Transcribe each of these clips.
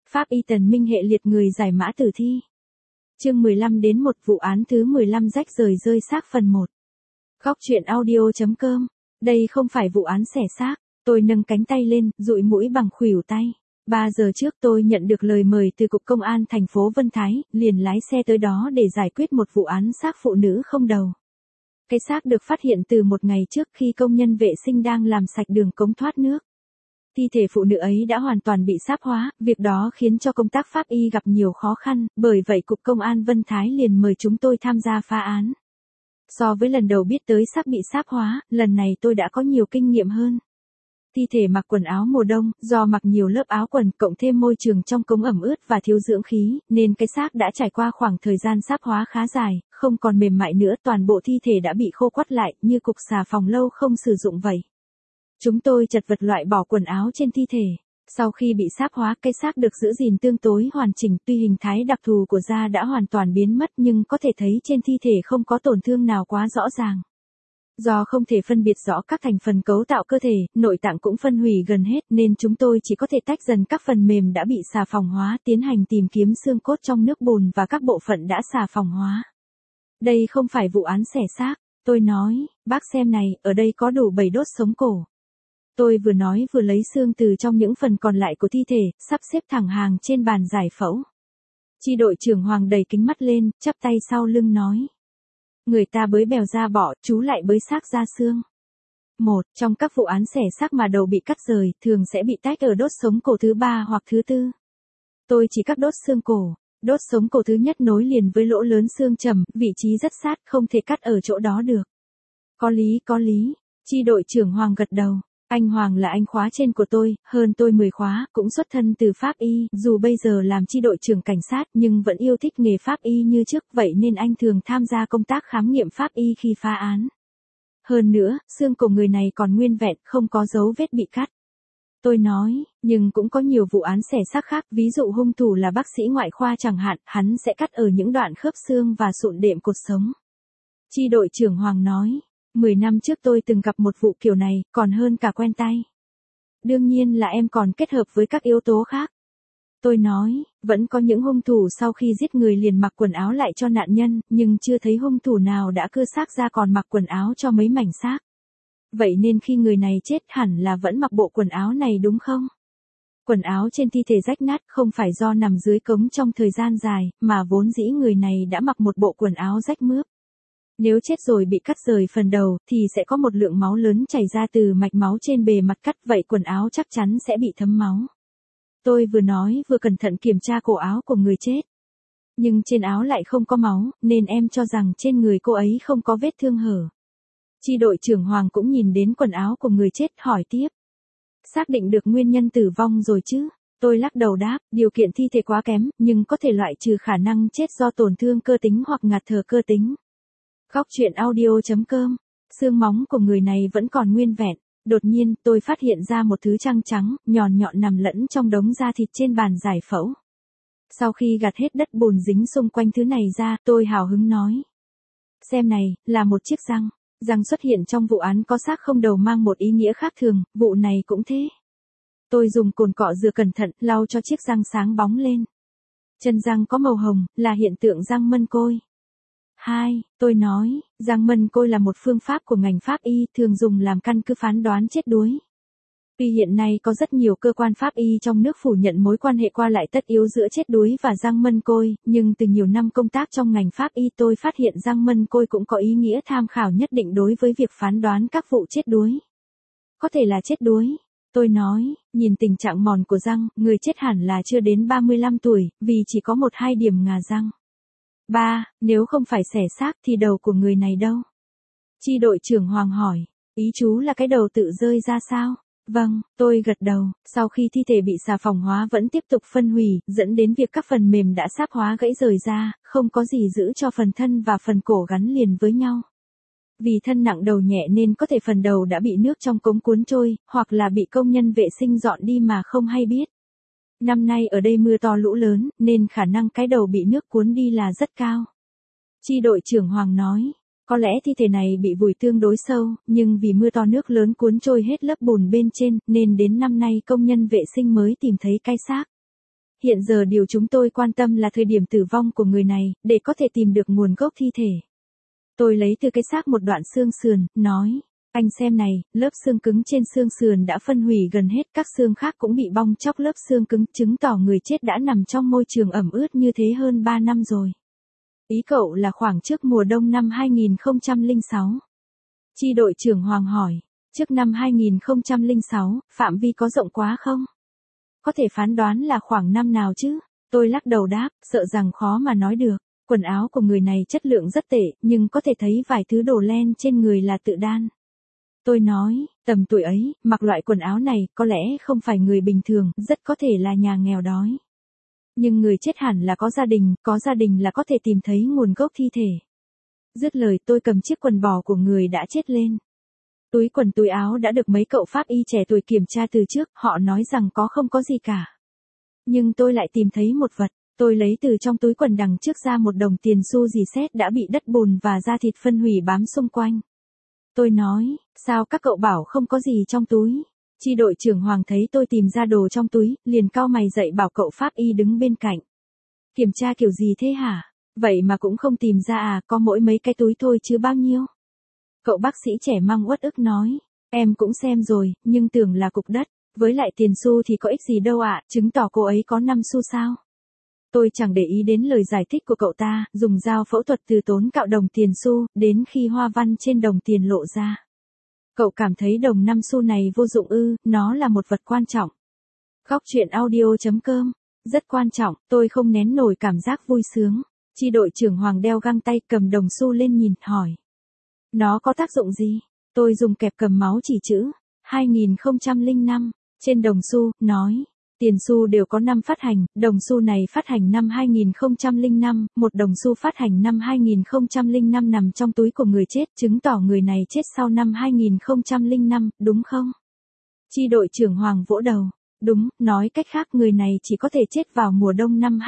Pháp y Tần Minh hệ liệt người giải mã tử thi. Chương 15 đến 1 vụ án thứ 15 rách rời rơi xác phần 1. Góc truyện audio.com. Đây không phải vụ án xẻ xác. Tôi nâng cánh tay lên, dụi mũi bằng khuỷu tay. 3 giờ trước tôi nhận được lời mời từ Cục Công an thành phố Vân Thái, liền lái xe tới đó để giải quyết một vụ án xác phụ nữ không đầu. Cái xác được phát hiện từ một ngày trước khi công nhân vệ sinh đang làm sạch đường cống thoát nước. Thi thể phụ nữ ấy đã hoàn toàn bị sáp hóa, việc đó khiến cho công tác pháp y gặp nhiều khó khăn, bởi vậy Cục Công an Vân Thái liền mời chúng tôi tham gia phá án. So với lần đầu biết tới xác bị sáp hóa, lần này tôi đã có nhiều kinh nghiệm hơn. Thi thể mặc quần áo mùa đông, do mặc nhiều lớp áo quần cộng thêm môi trường trong cống ẩm ướt và thiếu dưỡng khí, nên cái xác đã trải qua khoảng thời gian sáp hóa khá dài, không còn mềm mại nữa, toàn bộ thi thể đã bị khô quắt lại, như cục xà phòng lâu không sử dụng vậy. Chúng tôi chật vật loại bỏ quần áo trên thi thể. Sau khi bị sáp hóa, cái xác được giữ gìn tương đối hoàn chỉnh, tuy hình thái đặc thù của da đã hoàn toàn biến mất nhưng có thể thấy trên thi thể không có tổn thương nào quá rõ ràng. Do không thể phân biệt rõ các thành phần cấu tạo cơ thể, nội tạng cũng phân hủy gần hết nên chúng tôi chỉ có thể tách dần các phần mềm đã bị xà phòng hóa, tiến hành tìm kiếm xương cốt trong nước bùn và các bộ phận đã xà phòng hóa. Đây không phải vụ án xẻ xác, tôi nói, bác xem này, ở đây có đủ 7 đốt sống cổ. Tôi vừa nói vừa lấy xương từ trong những phần còn lại của thi thể, sắp xếp thẳng hàng trên bàn giải phẫu. Chi đội trưởng Hoàng đẩy kính mắt lên, chắp tay sau lưng nói. Người ta bới bèo da bỏ, chú lại bới xác ra xương. Trong các vụ án xẻ xác mà đầu bị cắt rời, thường sẽ bị tách ở đốt sống cổ thứ 3 hoặc thứ 4. Tôi chỉ cắt đốt xương cổ. Đốt sống cổ thứ nhất nối liền với lỗ lớn xương trầm, vị trí rất sát, không thể cắt ở chỗ đó được. Có lý. Chi đội trưởng Hoàng gật đầu. Anh Hoàng là anh khóa trên của tôi, hơn tôi 10 khóa, cũng xuất thân từ pháp y, dù bây giờ làm chi đội trưởng cảnh sát nhưng vẫn yêu thích nghề pháp y như trước, vậy nên anh thường tham gia công tác khám nghiệm pháp y khi phá án. Hơn nữa, xương cổ người này còn nguyên vẹn, không có dấu vết bị cắt. Tôi nói, nhưng cũng có nhiều vụ án xẻ xác khác, ví dụ hung thủ là bác sĩ ngoại khoa chẳng hạn, hắn sẽ cắt ở những đoạn khớp xương và sụn đệm cột sống. Chi đội trưởng Hoàng nói. 10 năm trước tôi từng gặp một vụ kiểu này, còn hơn cả quen tay. Đương nhiên là em còn kết hợp với các yếu tố khác. Tôi nói, vẫn có những hung thủ sau khi giết người liền mặc quần áo lại cho nạn nhân, nhưng chưa thấy hung thủ nào đã cưa xác ra còn mặc quần áo cho mấy mảnh xác. Vậy nên khi người này chết hẳn là vẫn mặc bộ quần áo này đúng không? Quần áo trên thi thể rách nát không phải do nằm dưới cống trong thời gian dài, mà vốn dĩ người này đã mặc một bộ quần áo rách mướp. Nếu chết rồi bị cắt rời phần đầu, thì sẽ có một lượng máu lớn chảy ra từ mạch máu trên bề mặt cắt, vậy quần áo chắc chắn sẽ bị thấm máu. Tôi vừa nói vừa cẩn thận kiểm tra cổ áo của người chết. Nhưng trên áo lại không có máu, nên em cho rằng trên người cô ấy không có vết thương hở. Chi đội trưởng Hoàng cũng nhìn đến quần áo của người chết, hỏi tiếp. Xác định được nguyên nhân tử vong rồi chứ? Tôi lắc đầu đáp, điều kiện thi thể quá kém, nhưng có thể loại trừ khả năng chết do tổn thương cơ tính hoặc ngạt thở cơ tính. Góc truyện audio.com. Xương móng của người này vẫn còn nguyên vẹn. Đột nhiên, tôi phát hiện ra một thứ trăng trắng, nhọn nằm lẫn trong đống da thịt trên bàn giải phẫu. Sau khi gạt hết đất bùn dính xung quanh thứ này ra, tôi hào hứng nói. Xem này, là một chiếc răng. Răng xuất hiện trong vụ án có xác không đầu mang một ý nghĩa khác thường, vụ này cũng thế. Tôi dùng cồn cọ rửa cẩn thận, lau cho chiếc răng sáng bóng lên. Chân răng có màu hồng, là hiện tượng răng mân côi. Tôi nói, răng mân côi là một phương pháp của ngành pháp y, thường dùng làm căn cứ phán đoán chết đuối. Tuy hiện nay có rất nhiều cơ quan pháp y trong nước phủ nhận mối quan hệ qua lại tất yếu giữa chết đuối và răng mân côi, nhưng từ nhiều năm công tác trong ngành pháp y tôi phát hiện răng mân côi cũng có ý nghĩa tham khảo nhất định đối với việc phán đoán các vụ chết đuối. Có thể là chết đuối. Tôi nói, nhìn tình trạng mòn của răng, người chết hẳn là chưa đến 35 tuổi, vì chỉ có 1-2 điểm ngà răng. Nếu không phải xẻ xác thì đầu của người này đâu? Chi đội trưởng Hoàng hỏi, ý chú là cái đầu tự rơi ra sao? Vâng, tôi gật đầu, sau khi thi thể bị xà phòng hóa vẫn tiếp tục phân hủy, dẫn đến việc các phần mềm đã sáp hóa gãy rời ra, không có gì giữ cho phần thân và phần cổ gắn liền với nhau. Vì thân nặng đầu nhẹ nên có thể phần đầu đã bị nước trong cống cuốn trôi, hoặc là bị công nhân vệ sinh dọn đi mà không hay biết. Năm nay ở đây mưa to lũ lớn, nên khả năng cái đầu bị nước cuốn đi là rất cao. Chi đội trưởng Hoàng nói, có lẽ thi thể này bị vùi tương đối sâu, nhưng vì mưa to nước lớn cuốn trôi hết lớp bùn bên trên, nên đến năm nay công nhân vệ sinh mới tìm thấy cái xác. hiện giờ điều chúng tôi quan tâm là thời điểm tử vong của người này, để có thể tìm được nguồn gốc thi thể. Tôi lấy từ cái xác một đoạn xương sườn, nói, anh xem này, lớp xương cứng trên xương sườn đã phân hủy gần hết, các xương khác cũng bị bong chóc lớp xương cứng, chứng tỏ người chết đã nằm trong môi trường ẩm ướt như thế hơn 3 năm rồi. Ý cậu là khoảng trước mùa đông năm 2006. Chi đội trưởng Hoàng hỏi, trước năm 2006, phạm vi có rộng quá không? Có thể phán đoán là khoảng năm nào chứ? Tôi lắc đầu đáp, sợ rằng khó mà nói được. Quần áo của người này chất lượng rất tệ, nhưng có thể thấy vài thứ đồ len trên người là tự đan. Tôi nói, tầm tuổi ấy, mặc loại quần áo này, có lẽ không phải người bình thường, rất có thể là nhà nghèo đói. Nhưng người chết hẳn là có gia đình là có thể tìm thấy nguồn gốc thi thể. Dứt lời tôi cầm chiếc quần bò của người đã chết lên. Túi quần túi áo đã được mấy cậu pháp y trẻ tuổi kiểm tra từ trước, họ nói rằng không có gì cả. Nhưng tôi lại tìm thấy một vật, tôi lấy từ trong túi quần đằng trước ra một đồng tiền xu dì xét đã bị đất bùn và da thịt phân hủy bám xung quanh. Tôi nói, sao các cậu bảo không có gì trong túi? Chi đội trưởng Hoàng thấy tôi tìm ra đồ trong túi, liền cau mày dậy bảo cậu pháp y đứng bên cạnh. Kiểm tra kiểu gì thế hả? Vậy mà cũng không tìm ra à, có mỗi mấy cái túi thôi chứ bao nhiêu? Cậu bác sĩ trẻ mang uất ức nói, em cũng xem rồi, nhưng tưởng là cục đất, với lại tiền xu thì có ích gì đâu ạ, chứng tỏ cô ấy có 5 xu sao? Tôi chẳng để ý đến lời giải thích của cậu ta, dùng dao phẫu thuật từ tốn cạo đồng tiền xu, đến khi hoa văn trên đồng tiền lộ ra. Cậu cảm thấy đồng 5 xu này vô dụng ư, nó là một vật quan trọng. Góc truyện audio.com, rất quan trọng, tôi không nén nổi cảm giác vui sướng. Chi đội trưởng Hoàng đeo găng tay cầm đồng xu lên nhìn, hỏi. Nó có tác dụng gì? Tôi dùng kẹp cầm máu chỉ chữ 2005 trên đồng xu, nói. Tiền xu đều có 5 phát hành, đồng xu này phát hành năm 2005, một đồng xu phát hành năm 2005 nằm trong túi của người chết, chứng tỏ người này chết sau năm 2005, đúng không? Chi đội trưởng Hoàng vỗ đầu. Đúng, nói cách khác người này chỉ có thể chết vào mùa đông năm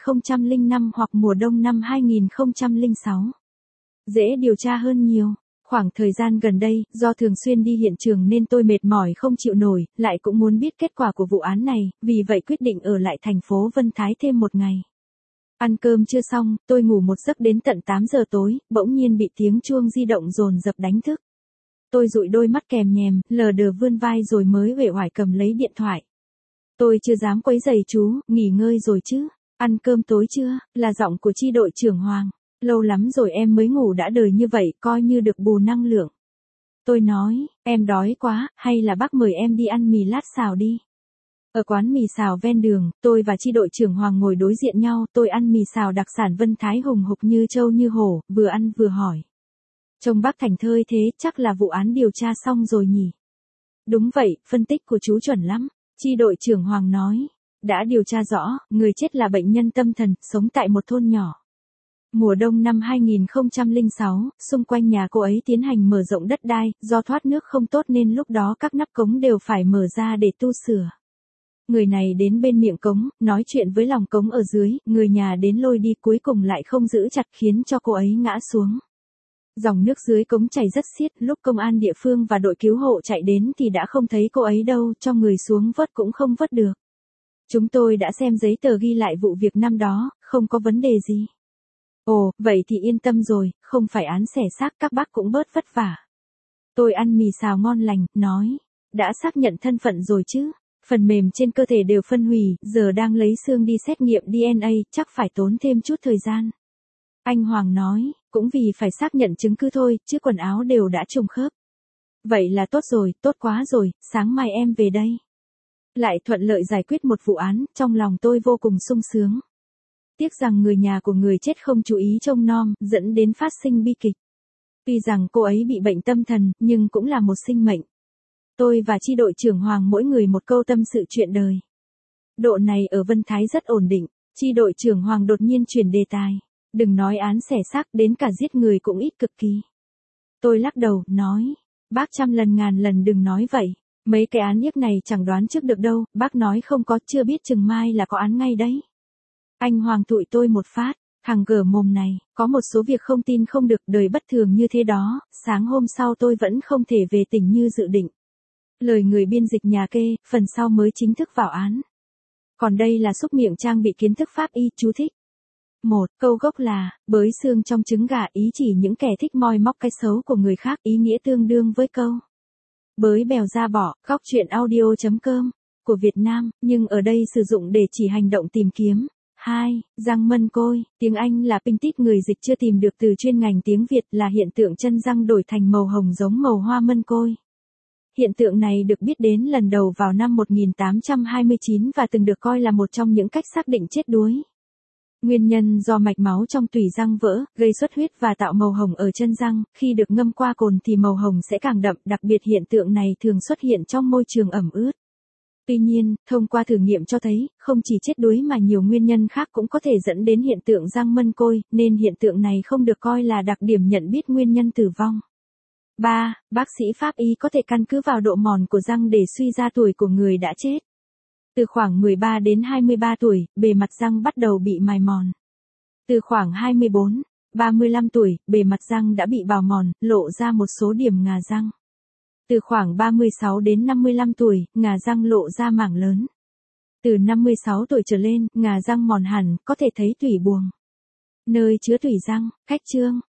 2005 hoặc mùa đông năm 2006. Dễ điều tra hơn nhiều. Khoảng thời gian gần đây, do thường xuyên đi hiện trường nên tôi mệt mỏi không chịu nổi, lại cũng muốn biết kết quả của vụ án này, vì vậy quyết định ở lại thành phố Vân Thái thêm một ngày. Ăn cơm chưa xong, tôi ngủ một giấc đến tận 8 giờ tối, bỗng nhiên bị tiếng chuông di động dồn dập đánh thức. Tôi dụi đôi mắt kèm nhèm, lờ đờ vươn vai rồi mới uể oải cầm lấy điện thoại. Tôi chưa dám quấy rầy chú, nghỉ ngơi rồi chứ, ăn cơm tối chưa, là giọng của chi đội trưởng Hoàng. Lâu lắm rồi em mới ngủ đã đời như vậy, coi như được bù năng lượng. Tôi nói, em đói quá, hay là bác mời em đi ăn mì lát xào đi. Ở quán mì xào ven đường, tôi và chi đội trưởng Hoàng ngồi đối diện nhau, tôi ăn mì xào đặc sản Vân Thái hùng hục như trâu như hổ, vừa ăn vừa hỏi. Trông bác thảnh thơi thế, chắc là vụ án điều tra xong rồi nhỉ? Đúng vậy, phân tích của chú chuẩn lắm, chi đội trưởng Hoàng nói. Đã điều tra rõ, người chết là bệnh nhân tâm thần, sống tại một thôn nhỏ. Mùa đông năm 2006, xung quanh nhà cô ấy tiến hành mở rộng đất đai, do thoát nước không tốt nên lúc đó các nắp cống đều phải mở ra để tu sửa. Người này đến bên miệng cống, nói chuyện với lòng cống ở dưới, người nhà đến lôi đi cuối cùng lại không giữ chặt khiến cho cô ấy ngã xuống. Dòng nước dưới cống chảy rất xiết, lúc công an địa phương và đội cứu hộ chạy đến thì đã không thấy cô ấy đâu, cho người xuống vớt cũng không vớt được. Chúng tôi đã xem giấy tờ ghi lại vụ việc năm đó, không có vấn đề gì. Ồ, vậy thì yên tâm rồi, không phải án xẻ xác, các bác cũng bớt vất vả. Tôi ăn mì xào ngon lành, nói, đã xác nhận thân phận rồi chứ, phần mềm trên cơ thể đều phân hủy, giờ đang lấy xương đi xét nghiệm DNA, chắc phải tốn thêm chút thời gian. Anh Hoàng nói, cũng vì phải xác nhận chứng cứ thôi, chứ quần áo đều đã trùng khớp. Vậy là tốt rồi, tốt quá rồi, sáng mai em về đây. Lại thuận lợi giải quyết một vụ án, trong lòng tôi vô cùng sung sướng. Tiếc rằng người nhà của người chết không chú ý trông nom, dẫn đến phát sinh bi kịch. Tuy rằng cô ấy bị bệnh tâm thần, nhưng cũng là một sinh mệnh. Tôi và chi đội trưởng Hoàng mỗi người một câu tâm sự chuyện đời. Độ này ở Vân Thái rất ổn định, chi đội trưởng Hoàng đột nhiên chuyển đề tài. Đừng nói án xẻ xác, đến cả giết người cũng ít cực kỳ. Tôi lắc đầu, nói, bác trăm lần ngàn lần đừng nói vậy. Mấy cái án nhiếc này chẳng đoán trước được đâu, bác nói không có, chưa biết chừng mai là có án ngay đấy. Anh Hoàng tụi tôi một phát, thằng gở mồm này, có một số việc không tin không được, đời bất thường như thế đó, sáng hôm sau tôi vẫn không thể về tỉnh như dự định. Lời người biên dịch nhà kê, phần sau mới chính thức vào án. Còn đây là xúc miệng trang bị kiến thức pháp y, chú thích. 1. Câu gốc là, bới xương trong trứng gà, ý chỉ những kẻ thích moi móc cái xấu của người khác, ý nghĩa tương đương với câu bới bèo ra bỏ, góc truyện audio.com của Việt Nam, nhưng ở đây sử dụng để chỉ hành động tìm kiếm. 2. Răng mân côi, tiếng Anh là pintit, người dịch chưa tìm được từ chuyên ngành tiếng Việt, là hiện tượng chân răng đổi thành màu hồng giống màu hoa mân côi. Hiện tượng này được biết đến lần đầu vào năm 1829 và từng được coi là một trong những cách xác định chết đuối. Nguyên nhân do mạch máu trong tủy răng vỡ, gây xuất huyết và tạo màu hồng ở chân răng, khi được ngâm qua cồn thì màu hồng sẽ càng đậm, đặc biệt hiện tượng này thường xuất hiện trong môi trường ẩm ướt. Tuy nhiên, thông qua thử nghiệm cho thấy, không chỉ chết đuối mà nhiều nguyên nhân khác cũng có thể dẫn đến hiện tượng răng mân côi, nên hiện tượng này không được coi là đặc điểm nhận biết nguyên nhân tử vong. 3. Bác sĩ pháp y có thể căn cứ vào độ mòn của răng để suy ra tuổi của người đã chết. Từ khoảng 13 đến 23 tuổi, bề mặt răng bắt đầu bị mài mòn. Từ khoảng 24, 35 tuổi, bề mặt răng đã bị bào mòn, lộ ra một số điểm ngà răng. Từ khoảng 36 đến 55 tuổi, ngà răng lộ ra mảng lớn. Từ 56 tuổi trở lên, ngà răng mòn hẳn, có thể thấy tủy buồng. Nơi chứa tủy răng, cách chương.